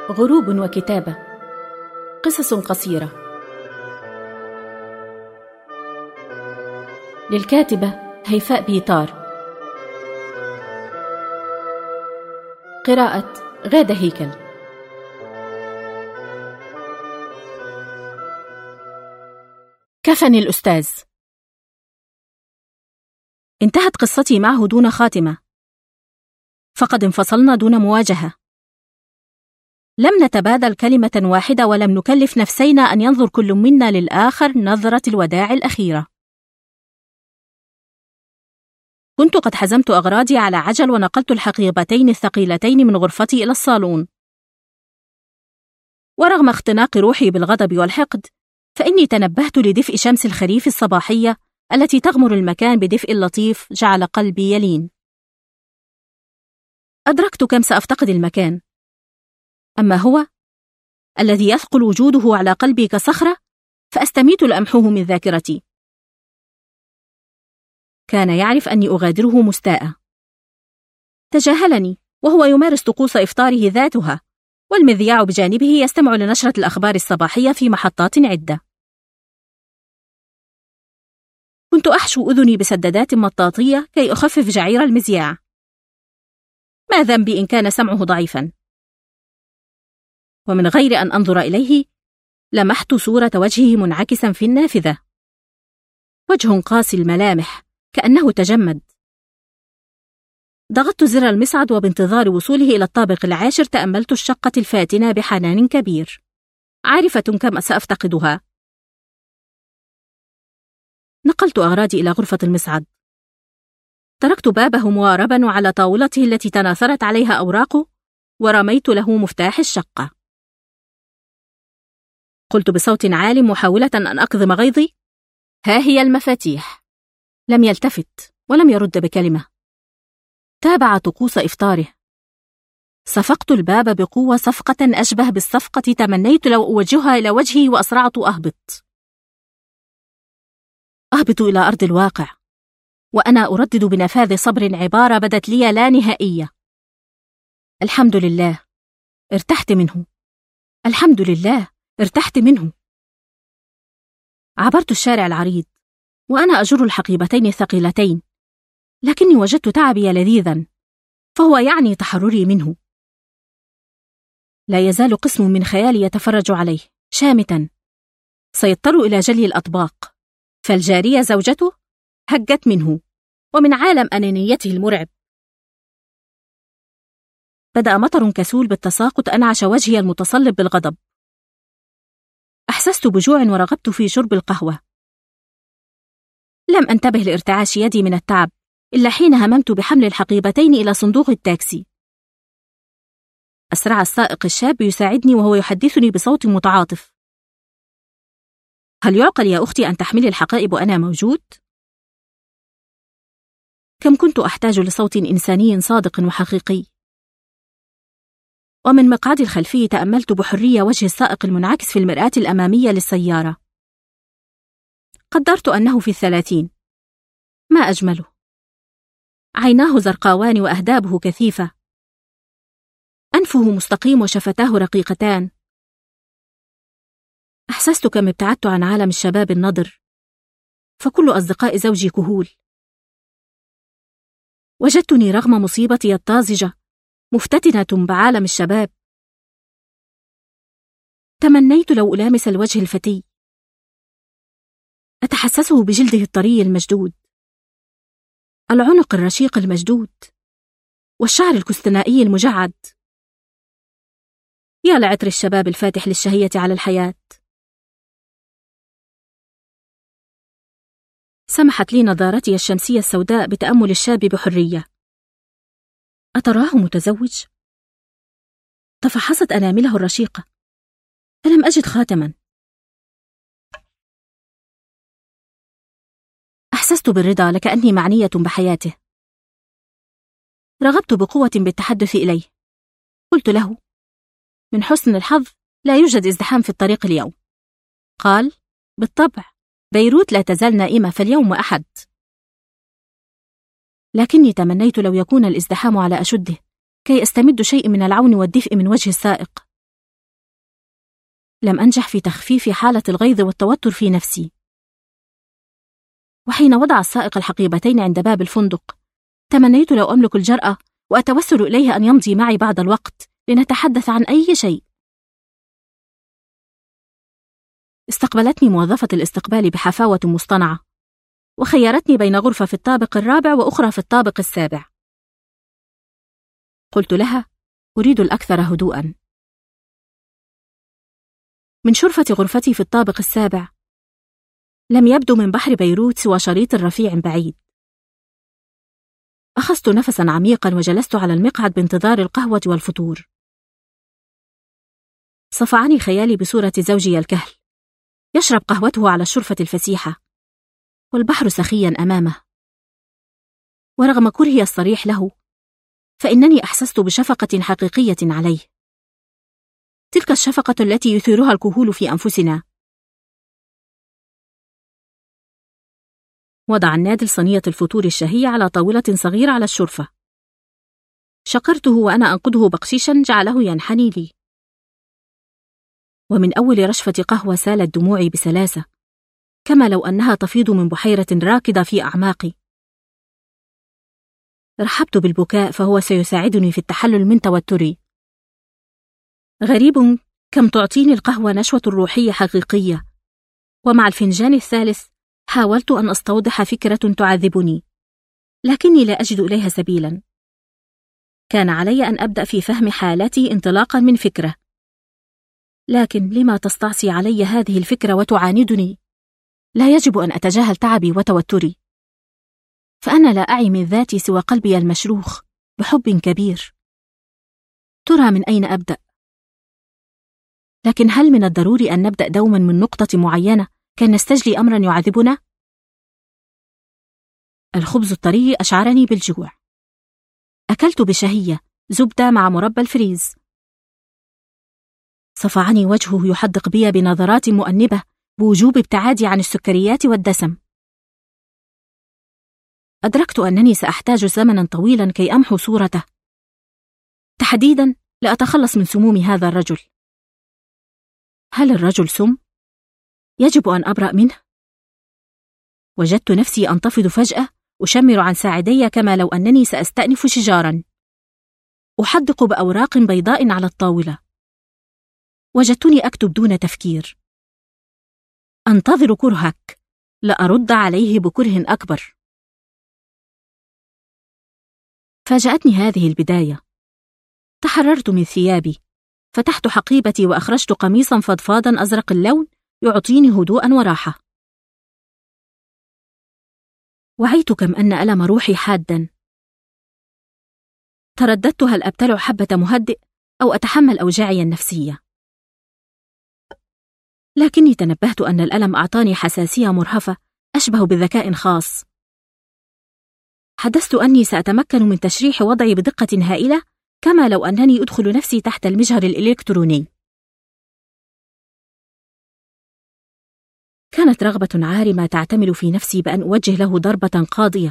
غروب وكتابة، قصص قصيرة. للكاتبة هيفاء بيطار. قراءة غادة هيكل. كفني الأستاذ. انتهت قصتي معه دون خاتمة، فقد انفصلنا دون مواجهة. لم نتبادل كلمة واحدة، ولم نكلف نفسينا أن ينظر كل منا للآخر نظرة الوداع الأخيرة. كنت قد حزمت أغراضي على عجل ونقلت الحقيبتين الثقيلتين من غرفتي إلى الصالون. ورغم اختناق روحي بالغضب والحقد، فإني تنبهت لدفء شمس الخريف الصباحية التي تغمر المكان بدفء لطيف جعل قلبي يلين. أدركت كم سأفتقد المكان، أما هو الذي يثقل وجوده على قلبي كصخرة فأستميت لأمحوه من ذاكرتي. كان يعرف أني أغادره مستاءة. تجاهلني وهو يمارس طقوس إفطاره ذاتها، والمذياع بجانبه يستمع لنشرة الأخبار الصباحية في محطات عدة. كنت أحشو أذني بسدادات مطاطية كي أخفف جعير المذياع. ما ذنبي إن كان سمعه ضعيفا؟ ومن غير أن أنظر إليه لمحت صورة وجهه منعكسا في النافذة، وجه قاسي الملامح كأنه تجمد. ضغطت زر المصعد، وبانتظار وصوله إلى الطابق العاشر تأملت الشقة الفاتنة بحنان كبير، عارفة كم سأفتقدها. نقلت أغراضي إلى غرفة المصعد، تركت بابه مواربا وعلى طاولته التي تناثرت عليها أوراقه، ورميت له مفتاح الشقة. قلت بصوت عال محاولة أن أكظم غيظي: ها هي المفاتيح. لم يلتفت ولم يرد بكلمة. تابع طقوس إفطاره. صفقت الباب بقوة، صفقة أشبه بالصفقة تمنيت لو أوجهها إلى وجهي، وأسرعت أهبط إلى أرض الواقع، وأنا أردد بنفاذ صبر عبارة بدت لي لا نهائية: الحمد لله ارتحت منه، الحمد لله ارتحت منه. عبرت الشارع العريض وأنا أجر الحقيبتين الثقيلتين، لكني وجدت تعبي لذيذا، فهو يعني تحرري منه. لا يزال قسم من خيالي يتفرج عليه شامتا. سيضطر إلى جلي الأطباق، فالجارية زوجته هجت منه، ومن عالم أنانيته المرعب. بدأ مطر كسول بالتساقط أنعش وجهي المتصلب بالغضب. أحسست بجوع ورغبت في شرب القهوة. لم أنتبه لارتعاش يدي من التعب إلا حين هممت بحمل الحقيبتين إلى صندوق التاكسي. أسرع السائق الشاب يساعدني وهو يحدثني بصوت متعاطف: هل يعقل يا أختي أن تحملي الحقائب وأنا موجود؟ كم كنت أحتاج لصوت إنساني صادق وحقيقي. ومن مقعدي الخلفي تأملت بحرية وجه السائق المنعكس في المرآة الأمامية للسيارة. قدرت أنه في 30. ما أجمله. عيناه زرقاوان وأهدابه كثيفة. أنفه مستقيم وشفتاه رقيقتان. أحسست كم ابتعدت عن عالم الشباب النضر، فكل أصدقاء زوجي كهول. وجدتني رغم مصيبتي الطازجة مفتتنة بعالم الشباب. تمنيت لو ألامس الوجه الفتي، أتحسسه بجلده الطري المشدود، العنق الرشيق المشدود، والشعر الكستنائي المجعد. يا لعطر الشباب الفاتح للشهية على الحياة. سمحت لي نظارتي الشمسية السوداء بتأمل الشاب بحرية. أتراه متزوج؟ تفحصت أنامله الرشيقة، فلم أجد خاتما. أحسست بالرضا لكأني معنية بحياته. رغبت بقوة بالتحدث إليه. قلت له: من حسن الحظ لا يوجد ازدحام في الطريق اليوم. قال: بالطبع، بيروت لا تزال نائمة، فاليوم أحد. لكني تمنيت لو يكون الازدحام على أشده كي أستمد شيء من العون والدفء من وجه السائق. لم أنجح في تخفيف حالة الغيظ والتوتر في نفسي. وحين وضع السائق الحقيبتين عند باب الفندق، تمنيت لو أملك الجرأة وأتوسل إليه أن يمضي معي بعض الوقت لنتحدث عن أي شيء. استقبلتني موظفة الاستقبال بحفاوة مصطنعة، وخيرتني بين غرفة في الطابق الرابع وأخرى في الطابق السابع. قلت لها: أريد الأكثر هدوءًا. من شرفة غرفتي في الطابق السابع لم يبدو من بحر بيروت سوى شريط رفيع بعيد. أخذت نفساً عميقاً وجلست على المقعد بانتظار القهوة والفطور. صفعني خيالي بصورة زوجي الكهل يشرب قهوته على الشرفة الفسيحة، والبحر سخياً أمامه. ورغم كرهي الصريح له، فإنني أحسست بشفقة حقيقية عليه، تلك الشفقة التي يثيرها الكهول في أنفسنا. وضع النادل صينية الفطور الشهية على طاولة صغيرة على الشرفة. شكرته وأنا أنقذه بقشيشا جعله ينحني لي. ومن أول رشفة قهوة سالت دموعي بسلاسة، كما لو أنها تفيض من بحيرة راكدة في أعماقي. رحبت بالبكاء فهو سيساعدني في التحلل من توتري. غريب كم تعطيني القهوة نشوة روحية حقيقية. ومع الفنجان الثالث حاولت أن أستوضح فكرة تعذبني، لكني لا أجد إليها سبيلا. كان علي أن أبدأ في فهم حالتي انطلاقا من فكرة، لكن لما تستعصي علي هذه الفكرة وتعاندني؟ لا يجب أن أتجاهل تعبي وتوتري، فأنا لا أعي من ذاتي سوى قلبي المشروخ بحب كبير. ترى من أين أبدأ؟ لكن هل من الضروري أن نبدأ دوما من نقطة معينة كي نستجلي أمرا يعذبنا؟ الخبز الطري أشعرني بالجوع. أكلت بشهية زبدة مع مربى الفريز. صفعني وجهه يحدق بي بنظرات مؤنبة بوجوب ابتعادي عن السكريات والدسم. أدركت أنني سأحتاج زمنا طويلا كي أمحو صورته، تحديدا لأتخلص من سموم هذا الرجل. هل الرجل سم؟ يجب أن أبرأ منه. وجدت نفسي أنتفض فجأة، أشمر عن ساعدي كما لو أنني سأستأنف شجارا. أحدق بأوراق بيضاء على الطاولة. وجدتني أكتب دون تفكير: أنتظر كرهك، لأرد عليه بكره أكبر. فاجأتني هذه البداية. تحررت من ثيابي، فتحت حقيبتي وأخرجت قميصا فضفاضا أزرق اللون يعطيني هدوءا وراحة. وعيت كم أن ألم روحي حادا. ترددت هل أبتلع حبة مهدئ أو أتحمل أوجاعي النفسية، لكني تنبهت أن الألم أعطاني حساسية مرهفة أشبه بذكاء خاص. حدثت أني سأتمكن من تشريح وضعي بدقة هائلة، كما لو أنني أدخل نفسي تحت المجهر الإلكتروني. كانت رغبة عارمة تعتمل في نفسي بأن أوجه له ضربة قاضية،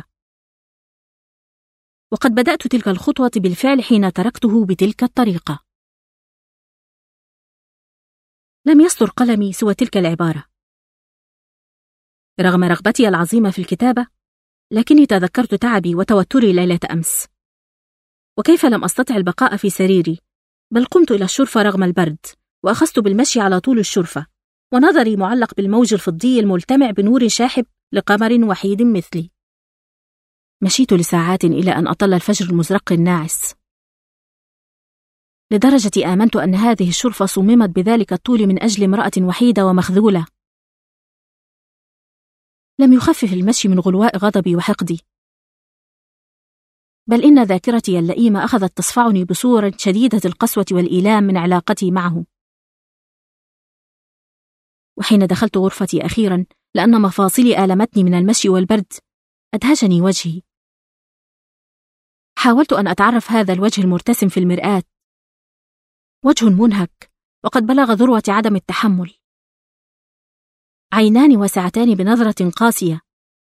وقد بدأت تلك الخطوة بالفعل حين تركته بتلك الطريقة. لم يصدر قلمي سوى تلك العبارة. رغم رغبتي العظيمة في الكتابة، لكني تذكرت تعبي وتوتري ليلة أمس، وكيف لم أستطع البقاء في سريري، بل قمت إلى الشرفة رغم البرد، وأخذت بالمشي على طول الشرفة، ونظري معلق بالموج الفضي الملتمع بنور شاحب لقمر وحيد مثلي. مشيت لساعات إلى أن أطل الفجر المزرق الناعس، لدرجة آمنت أن هذه الشرفة صممت بذلك الطول من أجل امرأة وحيدة ومخذولة. لم يخفف المشي من غلواء غضبي وحقدي، بل إن ذاكرتي اللئيمة أخذت تصفعني بصورة شديدة القسوة والإيلام من علاقتي معه. وحين دخلت غرفتي أخيرا لأن مفاصلي آلمتني من المشي والبرد، أدهشني وجهي. حاولت أن أتعرف هذا الوجه المرتسم في المرآة، وجه منهك وقد بلغ ذروة عدم التحمل، عينان واسعتان بنظرة قاسية.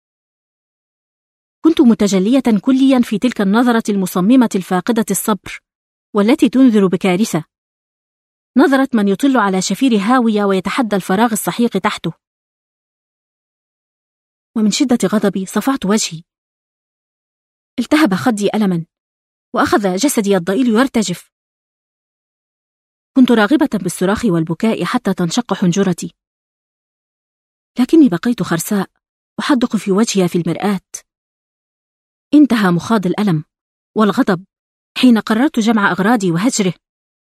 كنت متجلية كليا في تلك النظرة المصممة الفاقدة الصبر، والتي تنذر بكارثة. نظرة من يطل على شفير هاوية ويتحدى الفراغ السحيق تحته. ومن شدة غضبي صفعت وجهي. التهب خدي ألما، وأخذ جسدي الضئيل يرتجف. كنت راغبة بالصراخ والبكاء حتى تنشق حنجرتي، لكني بقيت خرساء أحدق في وجهي في المرآة. انتهى مخاض الألم والغضب حين قررت جمع أغراضي وهجره.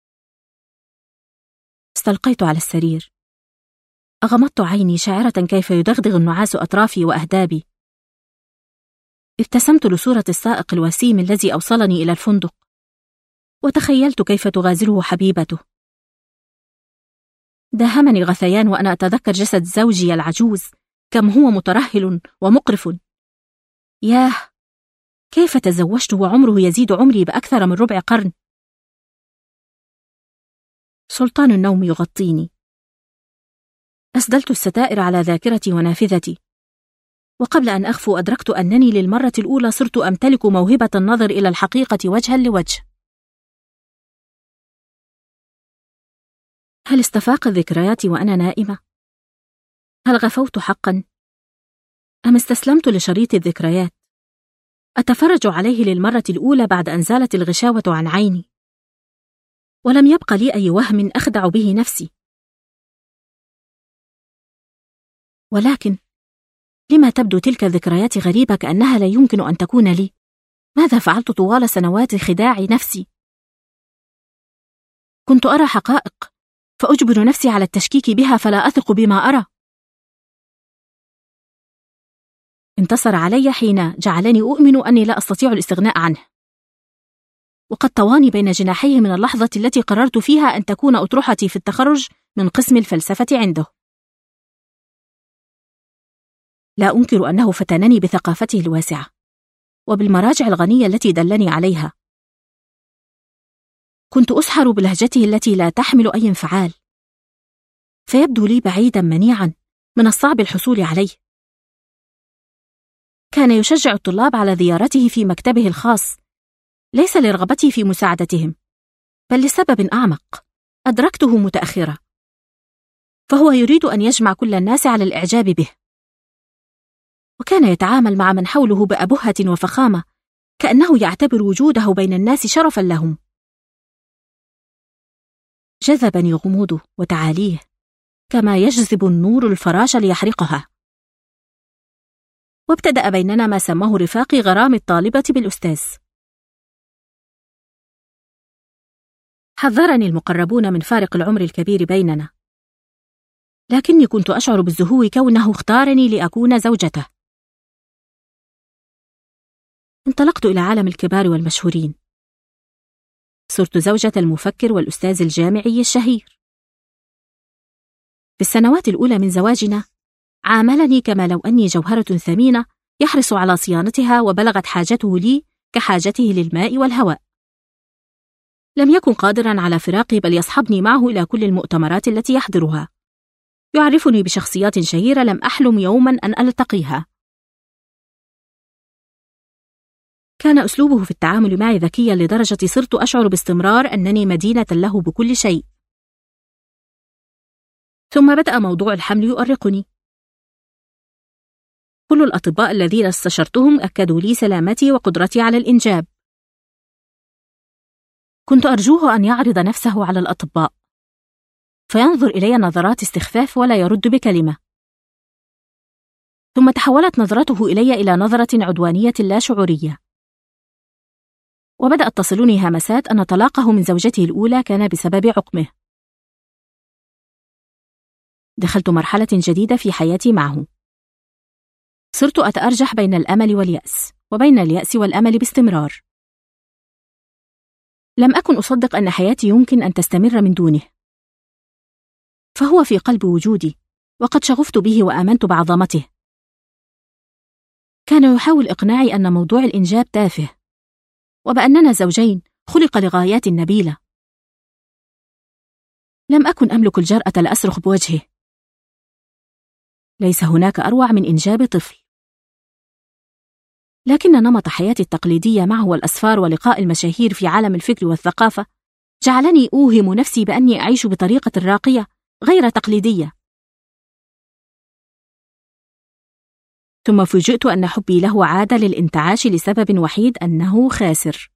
استلقيت على السرير، أغمضت عيني شاعرة كيف يدغدغ النعاس أطرافي وأهدابي. ابتسمت لصورة السائق الوسيم الذي أوصلني إلى الفندق، وتخيلت كيف تغازله حبيبته. داهمني الغثيان وأنا أتذكر جسد زوجي العجوز كم هو مترهل ومقرف. ياه، كيف تزوجت وعمره يزيد عمري بأكثر من ربع قرن. سلطان النوم يغطيني. أسدلت الستائر على ذاكرتي ونافذتي، وقبل أن أغفو أدركت أنني للمرة الأولى صرت أمتلك موهبة النظر إلى الحقيقة وجها لوجه. هل استفاقت ذكرياتي وأنا نائمة؟ هل غفوت حقا؟ أم استسلمت لشريط الذكريات أتفرج عليه للمرة الأولى بعد أن زالت الغشاوة عن عيني، ولم يبق لي أي وهم أخدع به نفسي؟ ولكن لما تبدو تلك الذكريات غريبة كأنها لا يمكن أن تكون لي؟ ماذا فعلت طوال سنوات خداع نفسي؟ كنت أرى حقائق فأجبر نفسي على التشكيك بها فلا أثق بما أرى. انتصر علي حين جعلني أؤمن أني لا أستطيع الاستغناء عنه، وقد طواني بين جناحيه من اللحظة التي قررت فيها أن تكون أطروحتي في التخرج من قسم الفلسفة عنده. لا أنكر أنه فتنني بثقافته الواسعة وبالمراجع الغنية التي دلني عليها. كنت أسحر بلهجته التي لا تحمل أي انفعال، فيبدو لي بعيدا منيعا من الصعب الحصول عليه. كان يشجع الطلاب على زيارته في مكتبه الخاص، ليس لرغبتي في مساعدتهم، بل لسبب أعمق أدركته متأخرة، فهو يريد أن يجمع كل الناس على الإعجاب به. وكان يتعامل مع من حوله بأبهة وفخامة، كأنه يعتبر وجوده بين الناس شرفا لهم. جذبني غموضه وتعاليه كما يجذب النور الفراش ليحرقها. وابتدأ بيننا ما سماه رفاقي غرام الطالبة بالأستاذ. حذرني المقربون من فارق العمر الكبير بيننا، لكني كنت أشعر بالزهو كونه اختارني لأكون زوجته. انطلقت إلى عالم الكبار والمشهورين. صرت زوجة المفكر والأستاذ الجامعي الشهير. في السنوات الأولى من زواجنا عاملني كما لو أني جوهرة ثمينة يحرص على صيانتها، وبلغت حاجته لي كحاجته للماء والهواء. لم يكن قادرا على فراقي، بل يصحبني معه إلى كل المؤتمرات التي يحضرها. يعرفني بشخصيات شهيرة لم أحلم يوما أن ألتقيها. كان أسلوبه في التعامل معي ذكيا لدرجة صرت أشعر باستمرار أنني مدينة له بكل شيء. ثم بدأ موضوع الحمل يؤرقني. كل الأطباء الذين استشرتهم أكدوا لي سلامتي وقدرتي على الإنجاب. كنت أرجوه أن يعرض نفسه على الأطباء، فينظر إلي نظرات استخفاف ولا يرد بكلمة. ثم تحولت نظرته إلي إلى نظرة عدوانية لا شعورية، وبدأت تصلني همسات أن طلاقه من زوجته الأولى كان بسبب عقمه. دخلت مرحلة جديدة في حياتي معه. صرت أتأرجح بين الأمل واليأس، وبين اليأس والأمل باستمرار. لم أكن أصدق أن حياتي يمكن أن تستمر من دونه، فهو في قلب وجودي، وقد شغفت به وآمنت بعظمته. كان يحاول إقناعي أن موضوع الإنجاب تافه، وبأننا زوجين خلق لغايات نبيلة. لم أكن أملك الجرأة لأصرخ بوجهه: ليس هناك أروع من إنجاب طفل. لكن نمط حياتي التقليدية معه والأسفار ولقاء المشاهير في عالم الفكر والثقافة جعلني أوهم نفسي بأني أعيش بطريقة راقية غير تقليدية. ثم فوجئت أن حبي له عاد للانتعاش لسبب وحيد، أنه خاسر،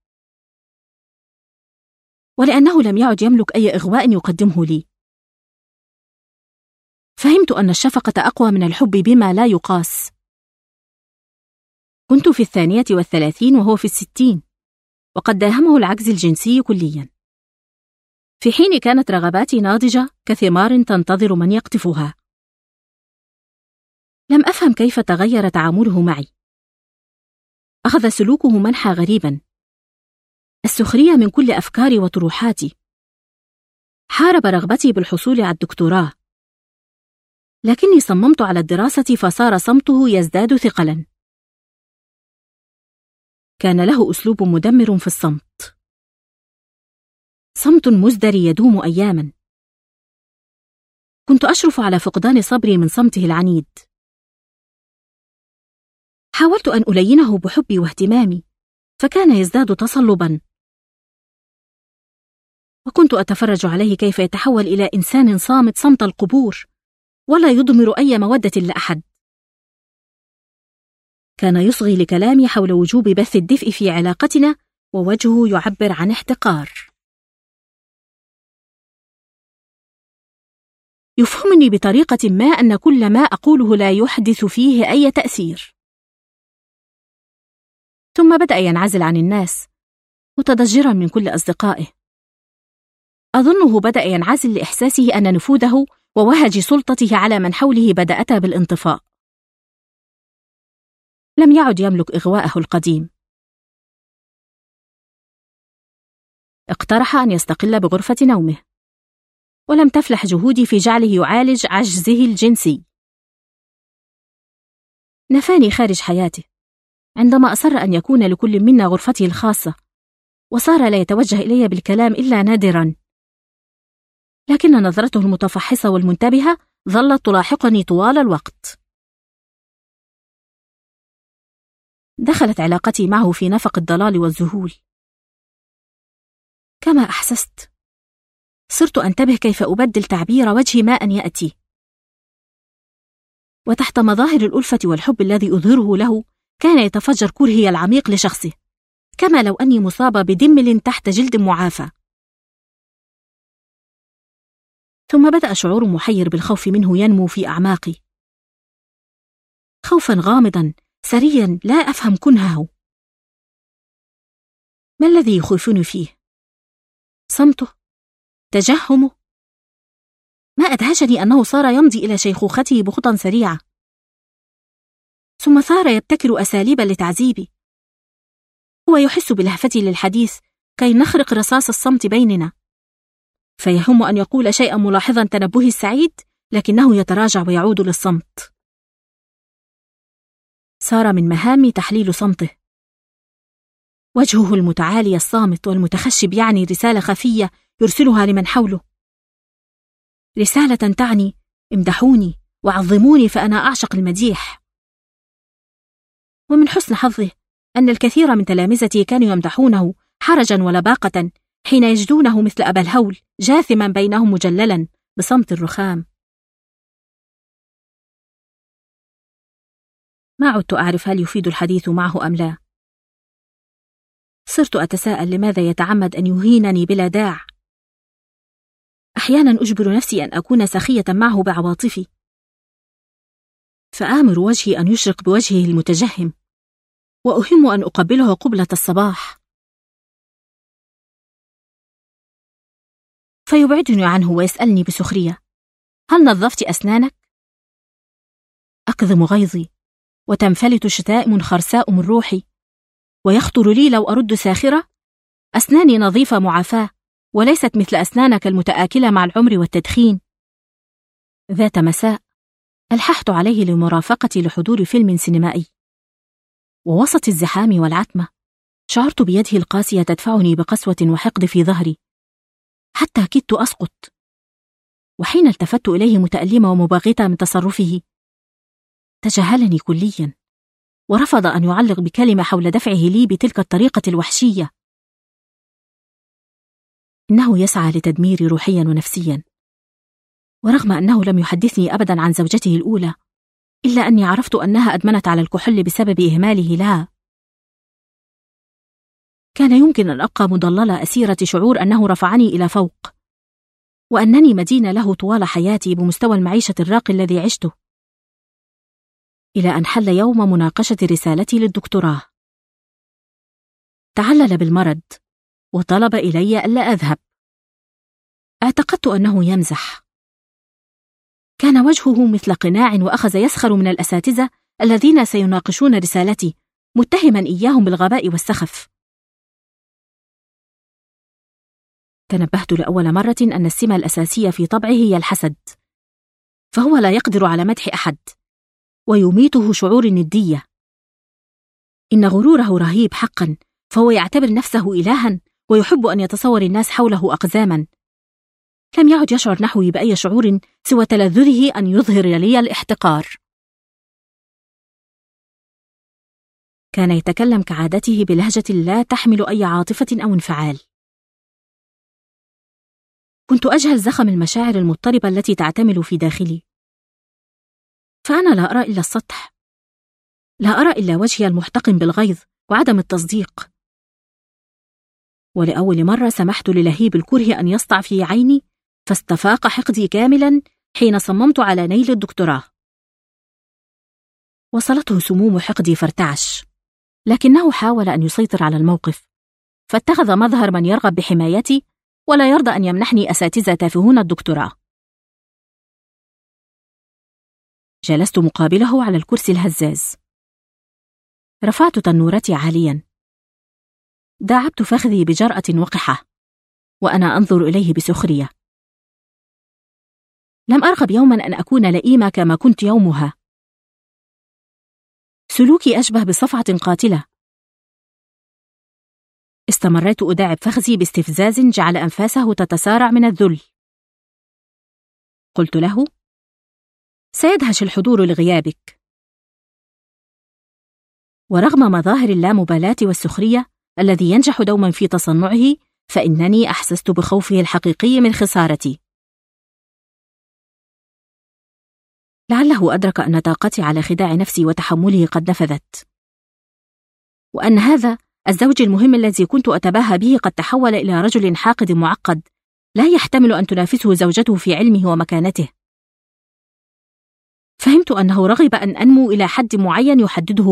ولأنه لم يعد يملك أي إغواء يقدمه لي. فهمت أن الشفقة أقوى من الحب بما لا يقاس. كنت في 32 وهو في 60، وقد داهمه العجز الجنسي كليا، في حين كانت رغباتي ناضجة كثمار تنتظر من يقطفها. لم أفهم كيف تغير تعامله معي. أخذ سلوكه منحى غريبا، السخرية من كل أفكاري وطروحاتي. حارب رغبتي بالحصول على الدكتوراه، لكني صممت على الدراسة فصار صمته يزداد ثقلا. كان له أسلوب مدمر في الصمت، صمت مزدري يدوم أياما. كنت أشرف على فقدان صبري من صمته العنيد. حاولت أن ألينه بحبي واهتمامي، فكان يزداد تصلبا، وكنت أتفرج عليه كيف يتحول إلى إنسان صامت صمت القبور، ولا يضمر أي مودة لأحد. كان يصغي لكلامي حول وجوب بث الدفء في علاقتنا، ووجهه يعبر عن احتقار. يفهمني بطريقة ما أن كل ما أقوله لا يحدث فيه أي تأثير. ثم بدأ ينعزل عن الناس، متضجرا من كل أصدقائه. أظنه بدأ ينعزل لإحساسه أن نفوذه ووهج سلطته على من حوله بدأتا بالانطفاء. لم يعد يملك إغواءه القديم. اقترح أن يستقل بغرفة نومه، ولم تفلح جهودي في جعله يعالج عجزه الجنسي. نفاني خارج حياته عندما أصر أن يكون لكل منا غرفته الخاصة، وصار لا يتوجه إلي بالكلام إلا نادرا، لكن نظرته المتفحصة والمنتبهة ظلت تلاحقني طوال الوقت. دخلت علاقتي معه في نفق الضلال والذهول. كما أحسست، صرت أنتبه كيف أبدل تعبير وجهي ما أن يأتي، وتحت مظاهر الألفة والحب الذي أظهره له كان يتفجر كرهي العميق لشخصه، كما لو أني مصابة بدمل تحت جلد معافى. ثم بدأ شعور محير بالخوف منه ينمو في أعماقي، خوفا غامضا سريا لا أفهم كنهه. ما الذي يخيفني فيه؟ صمته؟ تجهمه؟ ما أدهشني أنه صار يمضي إلى شيخوخته بخطى سريعة، ثم صار يبتكر أساليب لتعذيبي. هو يحس بلهفتي للحديث كي نخرق رصاص الصمت بيننا، فيهم أن يقول شيئا ملاحظا تنبهي السعيد، لكنه يتراجع ويعود للصمت. صار من مهامي تحليل صمته. وجهه المتعالي الصامت والمتخشب يعني رسالة خفية يرسلها لمن حوله، رسالة تعني امدحوني وعظموني فأنا أعشق المديح. ومن حسن حظه أن الكثير من تلامذتي كانوا يمدحونه حرجا ولباقة حين يجدونه مثل أبا الهول جاثما بينهم مجللا بصمت الرخام. ما عدت أعرف هل يفيد الحديث معه أم لا. صرت أتساءل لماذا يتعمد أن يهينني بلا داع. أحيانا أجبر نفسي أن أكون سخية معه بعواطفي، فآمر وجهي أن يشرق بوجهه المتجهم، وأهم أن أقبله قبلة الصباح، فيبعدني عنه ويسألني بسخرية: هل نظفت أسنانك؟ أكظم غيظي وتنفلت شتائم خرساء من روحي، ويخطر لي لو أرد ساخرة: أسناني نظيفة معافاة، وليست مثل أسنانك المتآكلة مع العمر والتدخين. ذات مساء ألححت عليه لمرافقتي لحضور فيلم سينمائي، ووسط الزحام والعتمة شعرت بيده القاسية تدفعني بقسوة وحقد في ظهري حتى كدت أسقط. وحين التفت إليه متألمة ومباغتة من تصرفه، تجاهلني كليا ورفض أن يعلق بكلمة حول دفعه لي بتلك الطريقة الوحشية. إنه يسعى لتدميري روحيا ونفسيا، ورغم أنه لم يحدثني أبدا عن زوجته الأولى، إلا أني عرفت أنها أدمنت على الكحول بسبب إهماله لها. كان يمكن أن أبقى مضللة أسيرة شعور أنه رفعني إلى فوق، وأنني مدينة له طوال حياتي بمستوى المعيشة الراقي الذي عشته، إلى أن حل يوم مناقشة رسالتي للدكتوراه. تعلل بالمرض وطلب إلي ألا أذهب. اعتقدت أنه يمزح. كان وجهه مثل قناع، وأخذ يسخر من الأساتذة الذين سيناقشون رسالتي، متهما إياهم بالغباء والسخف. تنبهت لأول مرة أن السمة الأساسية في طبعه هي الحسد، فهو لا يقدر على مدح أحد، ويميته شعور الندية. إن غروره رهيب حقا، فهو يعتبر نفسه إلها، ويحب أن يتصور الناس حوله أقزاما. لم يعد يشعر نحوي بأي شعور سوى تلذذه أن يظهر لي الاحتقار. كان يتكلم كعادته بلهجة لا تحمل أي عاطفة أو انفعال. كنت أجهل زخم المشاعر المضطربة التي تعتمل في داخلي، فأنا لا أرى إلا السطح، لا أرى إلا وجهي المحتقن بالغيظ وعدم التصديق. ولأول مرة سمحت للهيب الكره أن يسطع في عيني، فاستفاق حقدي كاملا حين صممت على نيل الدكتوراه. وصلته سموم حقدي فارتعش، لكنه حاول أن يسيطر على الموقف، فاتخذ مظهر من يرغب بحمايتي ولا يرضى أن يمنحني أساتذة تافهون الدكتوراه. جلست مقابله على الكرسي الهزاز. رفعت تنورتي عاليا، داعبت فخذي بجرأة وقحة، وأنا أنظر إليه بسخرية. لم أرغب يوما أن أكون لئيمة كما كنت يومها. سلوكي أشبه بصفعة قاتلة. استمريت أداعب فخذي باستفزاز جعل أنفاسه تتسارع من الذل. قلت له: سيدهش الحضور لغيابك. ورغم مظاهر اللامبالاة والسخرية الذي ينجح دوما في تصنعه، فإنني أحسست بخوفه الحقيقي من خسارتي. لعله أدرك أن طاقتي على خداع نفسي وتحمله قد نفذت، وأن هذا الزوج المهم الذي كنت أتباهى به قد تحول إلى رجل حاقد معقد لا يحتمل أن تنافسه زوجته في علمه ومكانته. فهمت أنه رغب أن أنمو إلى حد معين يحدده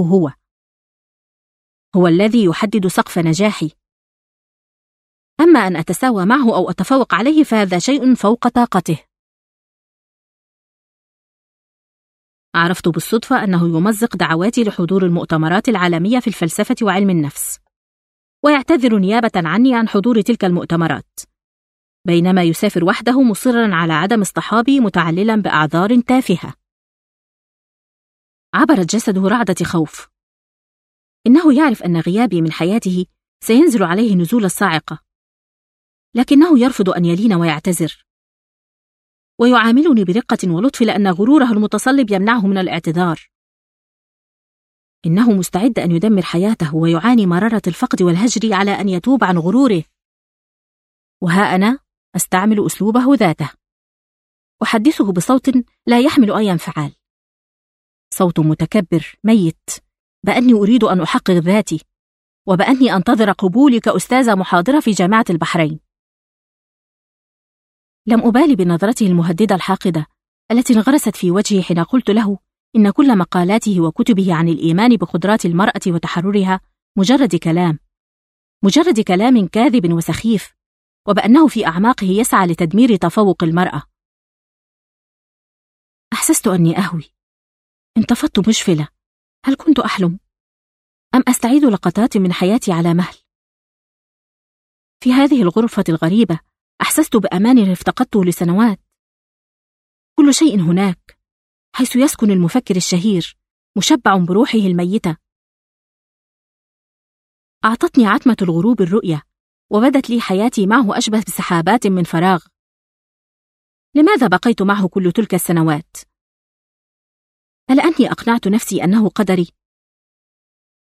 هو الذي يحدد سقف نجاحي. أما أن أتساوى معه أو أتفوق عليه فهذا شيء فوق طاقته. عرفت بالصدفة أنه يمزق دعواتي لحضور المؤتمرات العالمية في الفلسفة وعلم النفس، ويعتذر نيابة عني عن حضور تلك المؤتمرات، بينما يسافر وحده مصرا على عدم اصطحابي متعللا بأعذار تافهة. عبرت جسده رعدة خوف. إنه يعرف أن غيابي من حياته سينزل عليه نزول الصاعقة، لكنه يرفض أن يلين ويعتذر، ويعاملني برقة ولطف لأن غروره المتصلب يمنعه من الاعتذار. إنه مستعد أن يدمر حياته ويعاني مرارة الفقد والهجر على أن يتوب عن غروره. وها أنا أستعمل أسلوبه ذاته، أحدثه بصوت لا يحمل أي انفعال، صوت متكبر ميت، بأني أريد أن أحقق ذاتي، وبأني أنتظر قبولي كأستاذة محاضرة في جامعة البحرين. لم أبالي بنظرته المهددة الحاقدة التي انغرست في وجهي حين قلت له إن كل مقالاته وكتبه عن الإيمان بقدرات المرأة وتحررها مجرد كلام كاذب وسخيف، وبأنه في أعماقه يسعى لتدمير تفوق المرأة. أحسست أني أهوي. انتفضت مشفلة. هل كنت أحلم؟ أم أستعيد لقطات من حياتي على مهل؟ في هذه الغرفة الغريبة أحسست بأمان افتقدته لسنوات. كل شيء هناك، حيث يسكن المفكر الشهير مشبع بروحه الميتة. أعطتني عتمة الغروب الرؤية، وبدت لي حياتي معه أشبه بسحابات من فراغ. لماذا بقيت معه كل تلك السنوات؟ هل أني أقنعت نفسي أنه قدري؟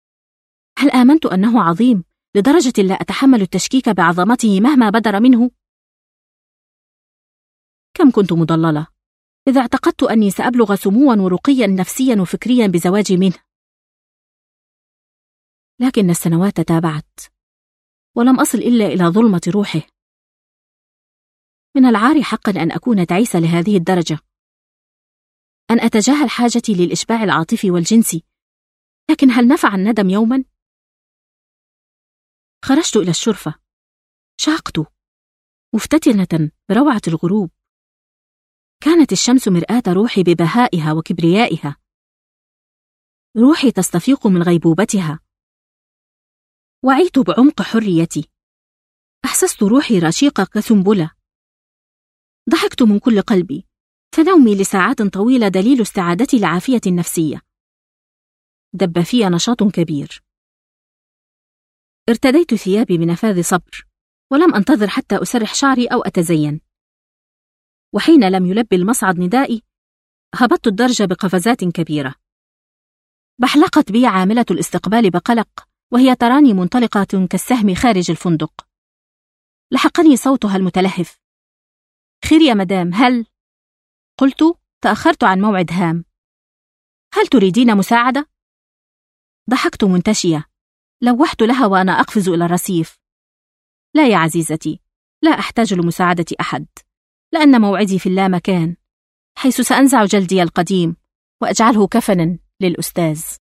هل آمنت أنه عظيم لدرجة لا أتحمل التشكيك بعظمته مهما بدر منه؟ كم كنت مضللة إذا اعتقدت أني سأبلغ سموا ورقيا نفسيا وفكريا بزواجي منه. لكن السنوات تتابعت ولم أصل إلا إلى ظلمة روحه. من العار حقا أن أكون تعيسة لهذه الدرجة، أن أتجاهل حاجتي للإشباع العاطفي والجنسي. لكن هل نفع الندم يوما؟ خرجت إلى الشرفة، شاقت مفتتنة بروعة الغروب. كانت الشمس مرآة روحي ببهائها وكبريائها، روحي تستفيق من غيبوبتها. وعيت بعمق حريتي، أحسست روحي رشيقة كسنبلة. ضحكت من كل قلبي، فنومي لساعات طويلة دليل استعادتي لعافية النفسية. دب في نشاط كبير. ارتديت ثيابي بنفاذ صبر، ولم أنتظر حتى أسرح شعري أو أتزين. وحين لم يلبي المصعد ندائي، هبطت الدرج بقفزات كبيرة. بحلقت بي عاملة الاستقبال بقلق، وهي تراني منطلقة كالسهم خارج الفندق. لحقني صوتها المتلهف: خير يا مدام، هل؟ قلت: تأخرت عن موعد هام. هل تريدين مساعدة؟ ضحكت منتشية، لوحت لها وأنا أقفز إلى الرصيف. لا يا عزيزتي، لا أحتاج لمساعدة أحد، لأن موعدي في اللامكان، حيث سأنزع جلدي القديم وأجعله كفنا للأستاذ.